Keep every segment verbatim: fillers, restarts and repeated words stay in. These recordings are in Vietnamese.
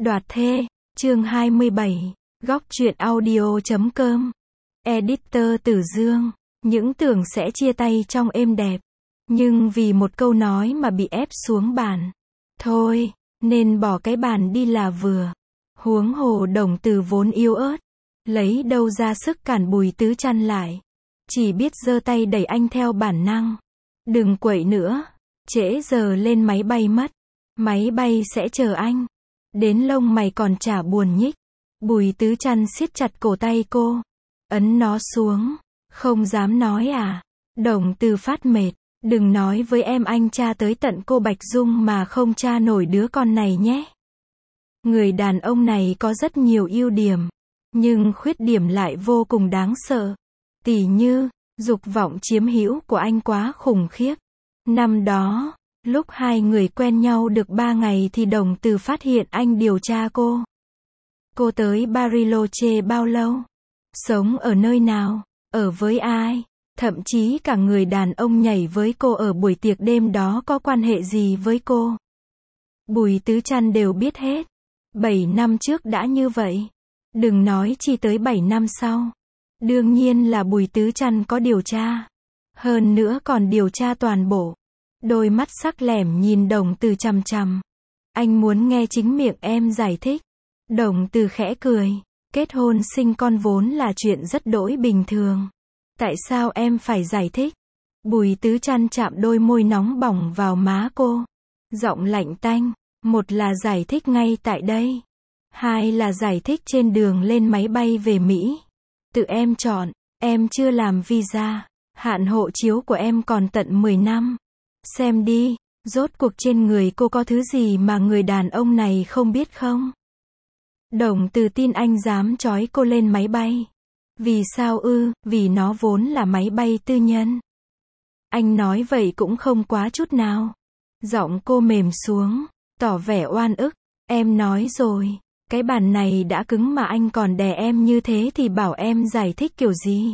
Đoạt thê, chương hai mươi bảy, góc truyện audio chấm com. Editor Tử Dương, những tưởng sẽ chia tay trong êm đẹp, nhưng vì một câu nói mà bị ép xuống bàn. Thôi, nên bỏ cái bàn đi là vừa. Huống hồ Đồng Từ vốn yếu ớt, lấy đâu ra sức cản Bùi Tứ Trăn lại. Chỉ biết giơ tay đẩy anh theo bản năng. Đừng quậy nữa, trễ giờ lên máy bay mất. Máy bay sẽ chờ anh. Đến lông mày còn chả buồn nhích. Bùi Tứ Trăn siết chặt cổ tay cô, ấn nó xuống. Không dám nói à? Đồng Từ phát mệt. Đừng nói với em anh tra tới tận cô Bạch Dung mà không tra nổi đứa con này nhé. Người đàn ông này có rất nhiều ưu điểm, nhưng khuyết điểm lại vô cùng đáng sợ. Tỉ như, dục vọng chiếm hữu của anh quá khủng khiếp. Năm đó, lúc hai người quen nhau được ba ngày thì Đồng Từ phát hiện anh điều tra cô. Cô tới Bariloche bao lâu? Sống ở nơi nào? Ở với ai? Thậm chí cả người đàn ông nhảy với cô ở buổi tiệc đêm đó có quan hệ gì với cô. Bùi Tứ Trăn đều biết hết. Bảy năm trước đã như vậy. Đừng nói chi tới bảy năm sau. Đương nhiên là Bùi Tứ Trăn có điều tra. Hơn nữa còn điều tra toàn bộ. Đôi mắt sắc lẻm nhìn Đồng Từ chằm chằm. Anh muốn nghe chính miệng em giải thích. Đồng Từ khẽ cười. Kết hôn sinh con vốn là chuyện rất đỗi bình thường. Tại sao em phải giải thích? Bùi Tứ Trăn chạm đôi môi nóng bỏng vào má cô. Giọng lạnh tanh. Một là giải thích ngay tại đây. Hai là giải thích trên đường lên máy bay về Mỹ. Tự em chọn. Em chưa làm visa. Hạn hộ chiếu của em còn tận mười năm. Xem đi, rốt cuộc trên người cô có thứ gì mà người đàn ông này không biết không? Đồng Từ tin anh dám trói cô lên máy bay. Vì sao ư? Vì nó vốn là máy bay tư nhân. Anh nói vậy cũng không quá chút nào. Giọng cô mềm xuống, tỏ vẻ oan ức. Em nói rồi, cái bàn này đã cứng mà anh còn đè em như thế thì bảo em giải thích kiểu gì?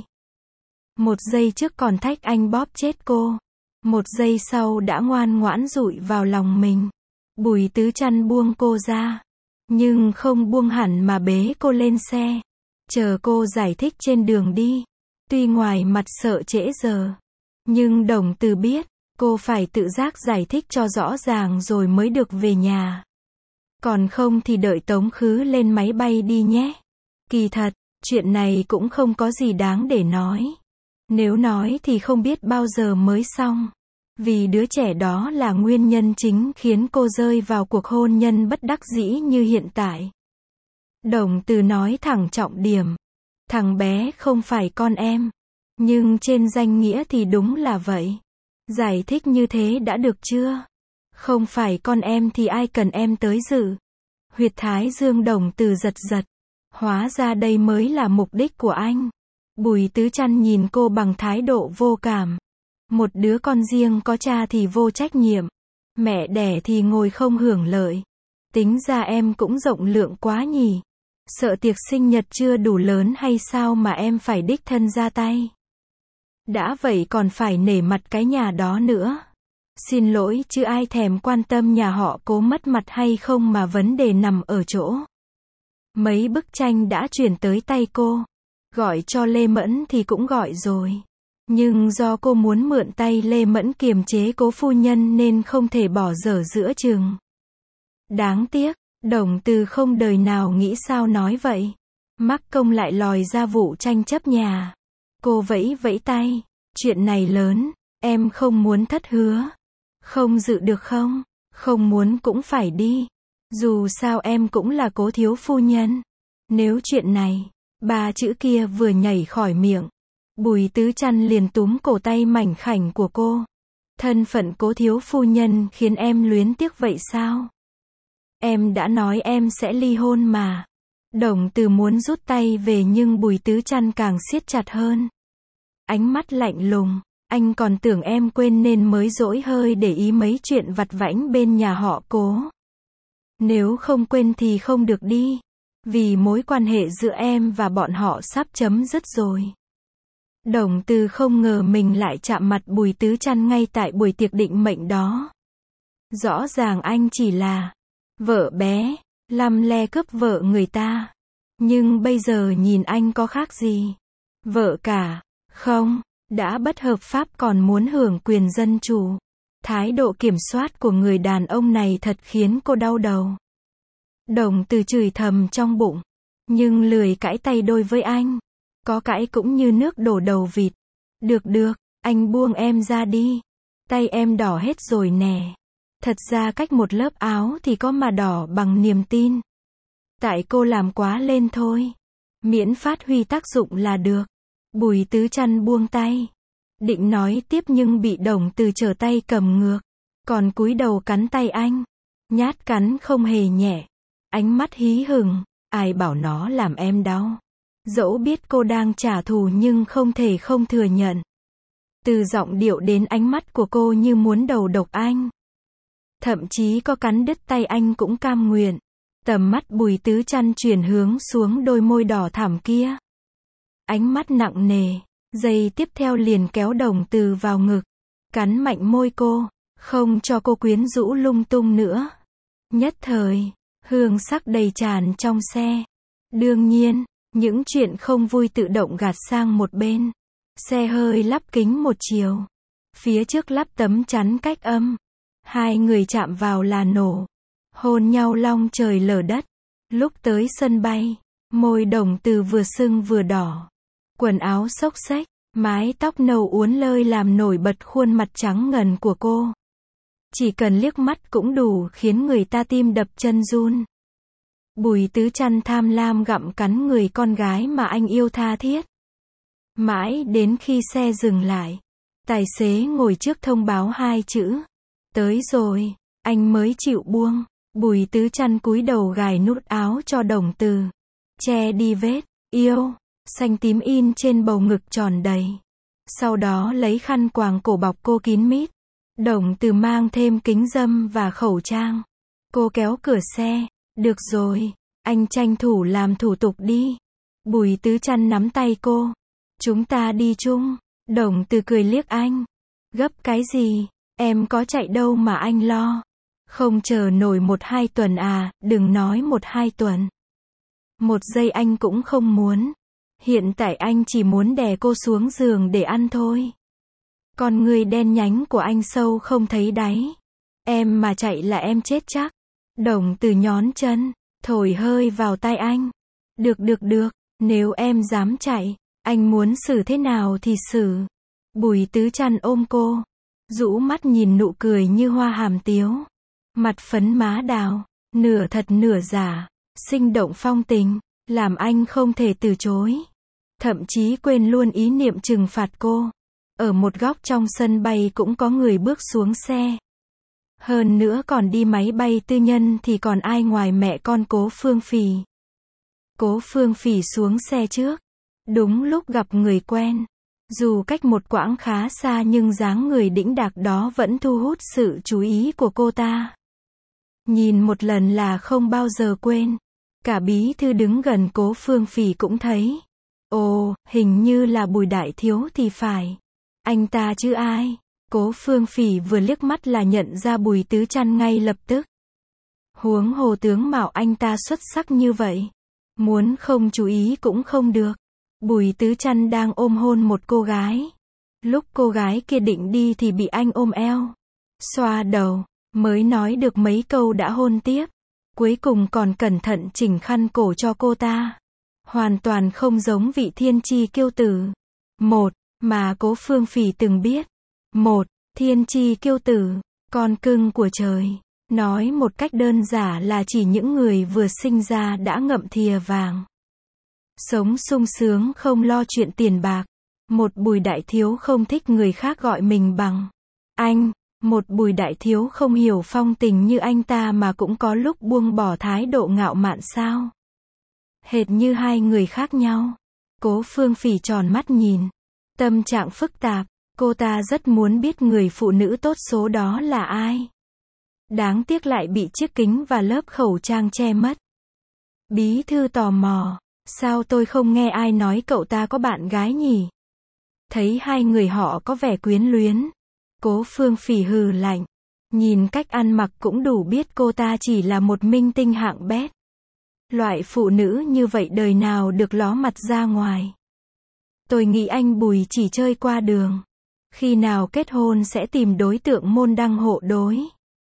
Một giây trước còn thách anh bóp chết cô. Một giây sau đã ngoan ngoãn dụi vào lòng mình. Bùi Tứ Trăn buông cô ra. Nhưng không buông hẳn mà bế cô lên xe. Chờ cô giải thích trên đường đi. Tuy ngoài mặt sợ trễ giờ. Nhưng Đồng Từ biết, cô phải tự giác giải thích cho rõ ràng rồi mới được về nhà. Còn không thì đợi Tống Khứ lên máy bay đi nhé. Kỳ thật, chuyện này cũng không có gì đáng để nói. Nếu nói thì không biết bao giờ mới xong. Vì đứa trẻ đó là nguyên nhân chính khiến cô rơi vào cuộc hôn nhân bất đắc dĩ như hiện tại. Đồng Từ nói thẳng trọng điểm. Thằng bé không phải con em. Nhưng trên danh nghĩa thì đúng là vậy. Giải thích như thế đã được chưa? Không phải con em thì ai cần em tới dự? Huyệt thái dương Đồng Từ giật giật. Hóa ra đây mới là mục đích của anh. Bùi Tứ Trăn nhìn cô bằng thái độ vô cảm. Một đứa con riêng có cha thì vô trách nhiệm. Mẹ đẻ thì ngồi không hưởng lợi. Tính ra em cũng rộng lượng quá nhỉ. Sợ tiệc sinh nhật chưa đủ lớn hay sao mà em phải đích thân ra tay? Đã vậy còn phải nể mặt cái nhà đó nữa. Xin lỗi chứ ai thèm quan tâm nhà họ Cố mất mặt hay không mà vấn đề nằm ở chỗ. Mấy bức tranh đã chuyển tới tay cô. Gọi cho Lê Mẫn thì cũng gọi rồi. Nhưng do cô muốn mượn tay Lê Mẫn kiềm chế Cố phu nhân nên không thể bỏ dở giữa chừng. Đáng tiếc, Đồng Từ không đời nào nghĩ sao nói vậy. Mắc công lại lòi ra vụ tranh chấp nhà. Cô vẫy vẫy tay. Chuyện này lớn, em không muốn thất hứa. Không dự được không? Không muốn cũng phải đi. Dù sao em cũng là Cố thiếu phu nhân. Nếu chuyện này, ba chữ kia vừa nhảy khỏi miệng. Bùi Tứ Trăn liền túm cổ tay mảnh khảnh của cô. Thân phận Cố thiếu phu nhân khiến em luyến tiếc vậy sao? Em đã nói em sẽ ly hôn mà. Đồng Từ muốn rút tay về nhưng Bùi Tứ Trăn càng siết chặt hơn. Ánh mắt lạnh lùng. Anh còn tưởng em quên nên mới dỗi hơi để ý mấy chuyện vặt vãnh bên nhà họ Cố. Nếu không quên thì không được đi. Vì mối quan hệ giữa em và bọn họ sắp chấm dứt rồi. Đồng Từ không ngờ mình lại chạm mặt Bùi Tứ Trăn ngay tại buổi tiệc định mệnh đó. Rõ ràng anh chỉ là vợ bé, lăm le cướp vợ người ta. Nhưng bây giờ nhìn anh có khác gì? Vợ cả, không, đã bất hợp pháp còn muốn hưởng quyền dân chủ. Thái độ kiểm soát của người đàn ông này thật khiến cô đau đầu. Đồng Từ chửi thầm trong bụng, nhưng lười cãi tay đôi với anh. Có cãi cũng như nước đổ đầu vịt. Được được, anh buông em ra đi. Tay em đỏ hết rồi nè. Thật ra cách một lớp áo thì có mà đỏ bằng niềm tin. Tại cô làm quá lên thôi. Miễn phát huy tác dụng là được. Bùi Tứ Trăn buông tay. Định nói tiếp nhưng bị Đồng Từ trở tay cầm ngược. Còn cúi đầu cắn tay anh. Nhát cắn không hề nhẹ. Ánh mắt hí hửng. Ai bảo nó làm em đau. Dẫu biết cô đang trả thù nhưng không thể không thừa nhận. Từ giọng điệu đến ánh mắt của cô như muốn đầu độc anh. Thậm chí có cắn đứt tay anh cũng cam nguyện. Tầm mắt Bùi Tứ Trăn chuyển hướng xuống đôi môi đỏ thẳm kia. Ánh mắt nặng nề. Giây tiếp theo liền kéo Đồng Từ vào ngực. Cắn mạnh môi cô. Không cho cô quyến rũ lung tung nữa. Nhất thời, hương sắc đầy tràn trong xe. Đương nhiên, những chuyện không vui tự động gạt sang một bên. Xe hơi lắp kính một chiều. Phía trước lắp tấm chắn cách âm. Hai người chạm vào là nổ. Hôn nhau long trời lở đất. Lúc tới sân bay, môi Đồng Từ vừa sưng vừa đỏ. Quần áo xốc xếch, mái tóc nâu uốn lơi làm nổi bật khuôn mặt trắng ngần của cô. Chỉ cần liếc mắt cũng đủ khiến người ta tim đập chân run. Bùi Tứ Trăn tham lam gặm cắn người con gái mà anh yêu tha thiết. Mãi đến khi xe dừng lại, tài xế ngồi trước thông báo hai chữ. Tới rồi, anh mới chịu buông. Bùi Tứ Trăn cúi đầu gài nút áo cho Đồng Từ. Che đi vết, yêu, xanh tím in trên bầu ngực tròn đầy. Sau đó lấy khăn quàng cổ bọc cô kín mít. Đồng Từ mang thêm kính râm và khẩu trang. Cô kéo cửa xe. Được rồi, anh tranh thủ làm thủ tục đi. Bùi Tứ Trăn nắm tay cô. Chúng ta đi chung. Đồng Từ cười liếc anh. Gấp cái gì, em có chạy đâu mà anh lo. Không chờ nổi một hai tuần à, đừng nói một hai tuần. Một giây anh cũng không muốn. Hiện tại anh chỉ muốn đè cô xuống giường để ăn thôi. Con người đen nhánh của anh sâu không thấy đáy. Em mà chạy là em chết chắc. Đồng Từ nhón chân, thổi hơi vào tai anh. Được được được, nếu em dám chạy, anh muốn xử thế nào thì xử. Bùi Tứ Trăn ôm cô, rũ mắt nhìn nụ cười như hoa hàm tiếu. Mặt phấn má đào, nửa thật nửa giả, sinh động phong tình, làm anh không thể từ chối. Thậm chí quên luôn ý niệm trừng phạt cô. Ở một góc trong sân bay cũng có người bước xuống xe. Hơn nữa còn đi máy bay tư nhân thì còn ai ngoài mẹ con Cố Phương Phì. Cố Phương Phì xuống xe trước. Đúng lúc gặp người quen. Dù cách một quãng khá xa nhưng dáng người đĩnh đạc đó vẫn thu hút sự chú ý của cô ta. Nhìn một lần là không bao giờ quên. Cả bí thư đứng gần Cố Phương Phì cũng thấy. Ồ, hình như là Bùi đại thiếu thì phải. Anh ta chứ ai? Cố Phương Phì vừa liếc mắt là nhận ra Bùi Tứ Trăn ngay lập tức. Huống hồ tướng mạo anh ta xuất sắc như vậy. Muốn không chú ý cũng không được. Bùi Tứ Trăn đang ôm hôn một cô gái. Lúc cô gái kia định đi thì bị anh ôm eo. Xoa đầu, mới nói được mấy câu đã hôn tiếp. Cuối cùng còn cẩn thận chỉnh khăn cổ cho cô ta. Hoàn toàn không giống vị thiên chi kiêu tử. Một, mà Cố Phương Phì từng biết. Một, thiên chi kiêu tử, con cưng của trời. Nói một cách đơn giản là chỉ những người vừa sinh ra đã ngậm thìa vàng. Sống sung sướng không lo chuyện tiền bạc. Một Bùi đại thiếu không thích người khác gọi mình bằng anh. Một Bùi đại thiếu không hiểu phong tình như anh ta mà cũng có lúc buông bỏ thái độ ngạo mạn sao. Hệt như hai người khác nhau. Cố Phương Phì tròn mắt nhìn. Tâm trạng phức tạp. Cô ta rất muốn biết người phụ nữ tốt số đó là ai. Đáng tiếc lại bị chiếc kính và lớp khẩu trang che mất. Bí thư tò mò. Sao tôi không nghe ai nói cậu ta có bạn gái nhỉ? Thấy hai người họ có vẻ quyến luyến. Cố Phương Phì hừ lạnh. Nhìn cách ăn mặc cũng đủ biết cô ta chỉ là một minh tinh hạng bét. Loại phụ nữ như vậy đời nào được ló mặt ra ngoài. Tôi nghĩ anh Bùi chỉ chơi qua đường. Khi nào kết hôn sẽ tìm đối tượng môn đăng hộ đối.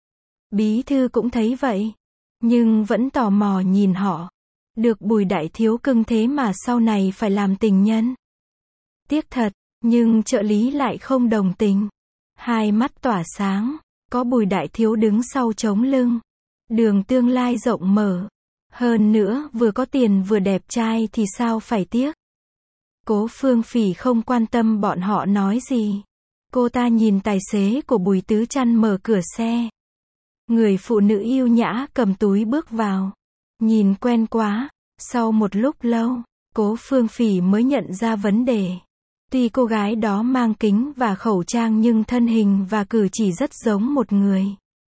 Bí thư cũng thấy vậy. Nhưng vẫn tò mò nhìn họ. Được Bùi đại thiếu cưng thế mà sau này phải làm tình nhân. Tiếc thật, nhưng trợ lý lại không đồng tình. Hai mắt tỏa sáng, có Bùi đại thiếu đứng sau chống lưng. Đường tương lai rộng mở. Hơn nữa, vừa có tiền vừa đẹp trai thì sao phải tiếc. Cố Phương Phỉ không quan tâm bọn họ nói gì. Cô ta nhìn tài xế của Bùi Tứ Trăn mở cửa xe. Người phụ nữ yêu nhã cầm túi bước vào. Nhìn quen quá. Sau một lúc lâu, Cố Phương Phỉ mới nhận ra vấn đề. Tuy cô gái đó mang kính và khẩu trang nhưng thân hình và cử chỉ rất giống một người.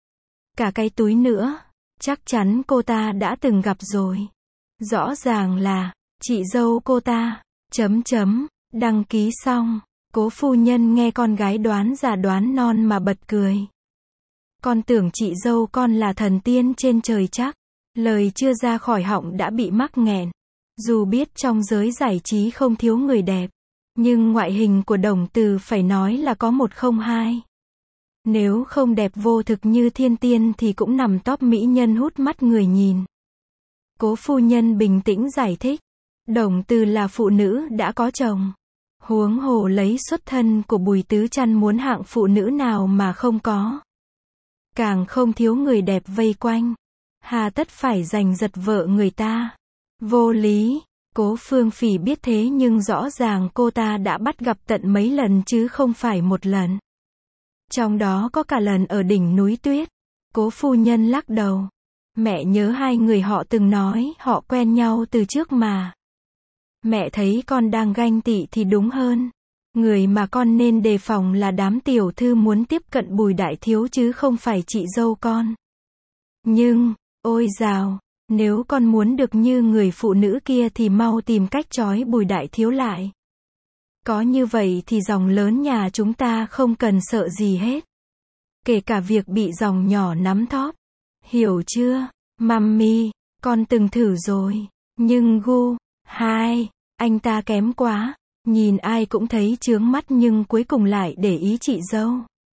Cả cái túi nữa, chắc chắn cô ta đã từng gặp rồi. Rõ ràng là, chị dâu cô ta, chấm chấm, đăng ký xong. Cố phu nhân nghe con gái đoán già đoán non mà bật cười. Con tưởng chị dâu con là thần tiên trên trời chắc. Lời chưa ra khỏi họng đã bị mắc nghẹn. Dù biết trong giới giải trí không thiếu người đẹp. Nhưng ngoại hình của Đồng Từ phải nói là có một không hai. Nếu không đẹp vô thực như thiên tiên thì cũng nằm top mỹ nhân hút mắt người nhìn. Cố phu nhân bình tĩnh giải thích. Đồng Từ là phụ nữ đã có chồng. Huống hồ lấy xuất thân của Bùi Tứ Trăn muốn hạng phụ nữ nào mà không có. Càng không thiếu người đẹp vây quanh. Hà tất phải giành giật vợ người ta. Vô lý. Cố Phương Phỉ biết thế nhưng rõ ràng cô ta đã bắt gặp tận mấy lần chứ không phải một lần. Trong đó có cả lần ở đỉnh núi tuyết. Cố phu nhân lắc đầu. Mẹ nhớ hai người họ từng nói họ quen nhau từ trước mà. Mẹ thấy con đang ganh tị thì đúng hơn. Người mà con nên đề phòng là đám tiểu thư muốn tiếp cận Bùi đại thiếu chứ không phải chị dâu con. Nhưng, ôi dào, nếu con muốn được như người phụ nữ kia thì mau tìm cách trói Bùi đại thiếu lại. Có như vậy thì dòng lớn nhà chúng ta không cần sợ gì hết. Kể cả việc bị dòng nhỏ nắm thóp. Hiểu chưa, mummy, con từng thử rồi. Nhưng gu, hai, anh ta kém quá. Nhìn ai cũng thấy chướng mắt nhưng cuối cùng lại để ý chị dâu.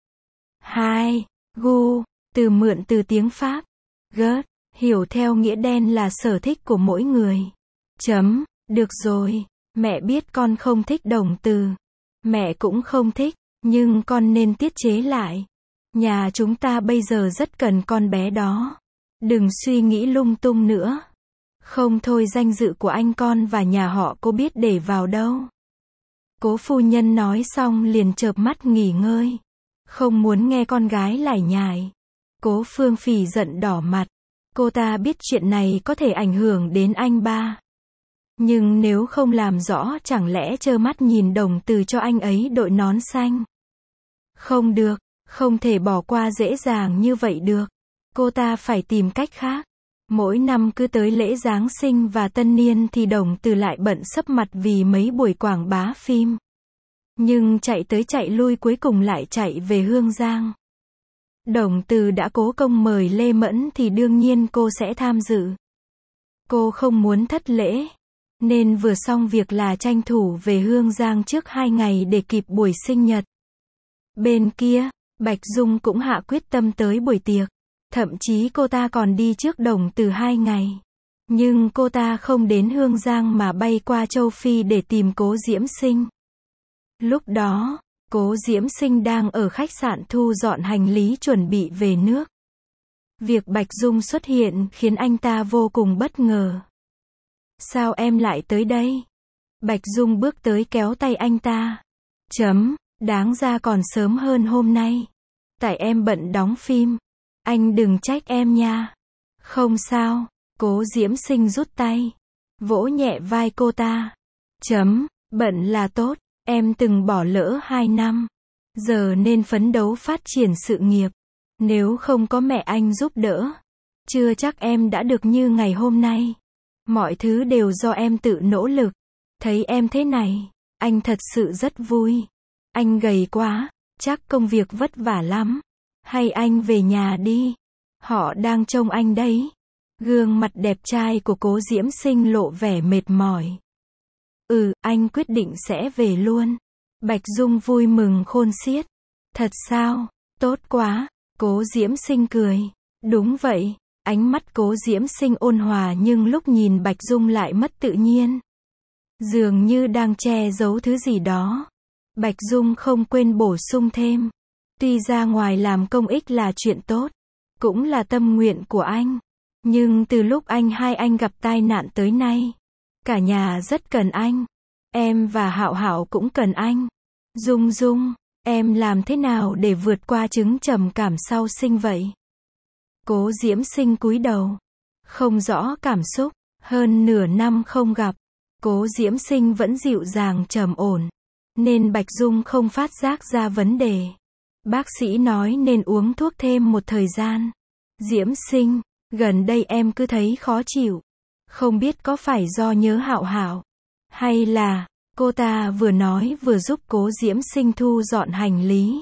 Hai, gu, từ mượn từ tiếng Pháp. Gớt, hiểu theo nghĩa đen là sở thích của mỗi người. Chấm, được rồi, mẹ biết con không thích Đồng Từ. Mẹ cũng không thích, nhưng con nên tiết chế lại. Nhà chúng ta bây giờ rất cần con bé đó. Đừng suy nghĩ lung tung nữa. Không thôi danh dự của anh con và nhà họ cô biết để vào đâu. Cố phu nhân nói xong liền chợp mắt nghỉ ngơi. Không muốn nghe con gái lải nhải. Cố Phương Phỉ giận đỏ mặt. Cô ta biết chuyện này có thể ảnh hưởng đến anh ba. Nhưng nếu không làm rõ chẳng lẽ trơ mắt nhìn Đồng Từ cho anh ấy đội nón xanh. Không được, không thể bỏ qua dễ dàng như vậy được. Cô ta phải tìm cách khác. Mỗi năm cứ tới lễ Giáng sinh và tân niên thì Đồng Từ lại bận sấp mặt vì mấy buổi quảng bá phim. Nhưng chạy tới chạy lui cuối cùng lại chạy về Hương Giang. Đồng Từ đã cố công mời Lê Mẫn thì đương nhiên cô sẽ tham dự. Cô không muốn thất lễ. Nên vừa xong việc là tranh thủ về Hương Giang trước hai ngày để kịp buổi sinh nhật. Bên kia, Bạch Dung cũng hạ quyết tâm tới buổi tiệc. Thậm chí cô ta còn đi trước Đồng Từ hai ngày. Nhưng cô ta không đến Hương Giang mà bay qua châu Phi để tìm Cố Diễm Sinh. Lúc đó, Cố Diễm Sinh đang ở khách sạn thu dọn hành lý chuẩn bị về nước. Việc Bạch Dung xuất hiện khiến anh ta vô cùng bất ngờ. Sao em lại tới đây? Bạch Dung bước tới kéo tay anh ta. Chấm, đáng ra còn sớm hơn hôm nay. Tại em bận đóng phim. Anh đừng trách em nha. Không sao, Cố Diễm Sinh rút tay. Vỗ nhẹ vai cô ta. Chấm, bận là tốt, em từng bỏ lỡ hai năm. Giờ nên phấn đấu phát triển sự nghiệp. Nếu không có mẹ anh giúp đỡ, chưa chắc em đã được như ngày hôm nay. Mọi thứ đều do em tự nỗ lực. Thấy em thế này, anh thật sự rất vui. Anh gầy quá, chắc công việc vất vả lắm. Hay anh về nhà đi. Họ đang trông anh đấy. Gương mặt đẹp trai của Cố Diễm Sinh lộ vẻ mệt mỏi. Ừ, anh quyết định sẽ về luôn. Bạch Dung vui mừng khôn xiết. Thật sao? Tốt quá. Cố Diễm Sinh cười. Đúng vậy. Ánh mắt Cố Diễm Sinh ôn hòa nhưng lúc nhìn Bạch Dung lại mất tự nhiên. Dường như đang che giấu thứ gì đó. Bạch Dung không quên bổ sung thêm. Tuy ra ngoài làm công ích là chuyện tốt, cũng là tâm nguyện của anh. Nhưng từ lúc anh hai anh gặp tai nạn tới nay, cả nhà rất cần anh. Em và Hạo Hạo cũng cần anh. Dung Dung, em làm thế nào để vượt qua chứng trầm cảm sau sinh vậy? Cố Diễm Sinh cúi đầu. Không rõ cảm xúc. Hơn nửa năm không gặp. Cố Diễm Sinh vẫn dịu dàng trầm ổn. Nên Bạch Dung không phát giác ra vấn đề. Bác sĩ nói nên uống thuốc thêm một thời gian. Diễm Sinh, gần đây em cứ thấy khó chịu. Không biết có phải do nhớ Hạo Hạo, hay là, cô ta vừa nói vừa giúp Cố Diễm Sinh thu dọn hành lý.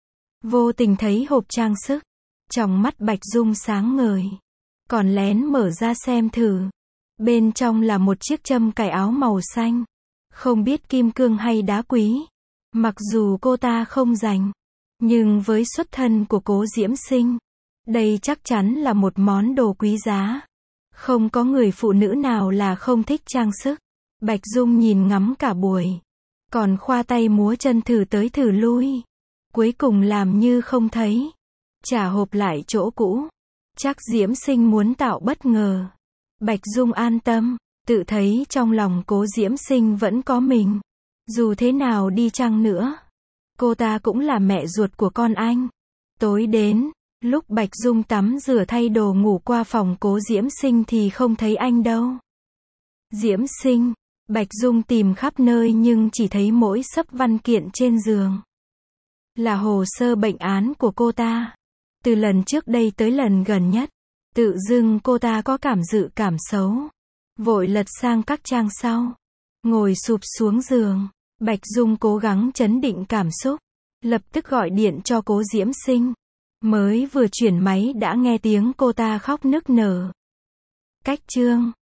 Vô tình thấy hộp trang sức. Trong mắt Bạch Dung sáng ngời. Còn lén mở ra xem thử. Bên trong là một chiếc châm cài áo màu xanh. Không biết kim cương hay đá quý. Mặc dù cô ta không rành, nhưng với xuất thân của Cố Diễm Sinh, đây chắc chắn là một món đồ quý giá. Không có người phụ nữ nào là không thích trang sức. Bạch Dung nhìn ngắm cả buổi. Còn khoa tay múa chân thử tới thử lui. Cuối cùng làm như không thấy. Trả hộp lại chỗ cũ. Chắc Diễm Sinh muốn tạo bất ngờ. Bạch Dung an tâm. Tự thấy trong lòng Cố Diễm Sinh vẫn có mình. Dù thế nào đi chăng nữa, cô ta cũng là mẹ ruột của con anh. Tối đến, lúc Bạch Dung tắm rửa thay đồ ngủ qua phòng Cố Diễm Sinh thì không thấy anh đâu. Diễm Sinh, Bạch Dung tìm khắp nơi nhưng chỉ thấy mỗi xấp văn kiện trên giường. Là hồ sơ bệnh án của cô ta. Từ lần trước đây tới lần gần nhất, tự dưng cô ta có cảm dự cảm xấu. Vội lật sang các trang sau. Ngồi sụp xuống giường. Bạch Dung cố gắng trấn định cảm xúc. Lập tức gọi điện cho Cố Diễm Sinh. Mới vừa chuyển máy đã nghe tiếng cô ta khóc nức nở. Cách chương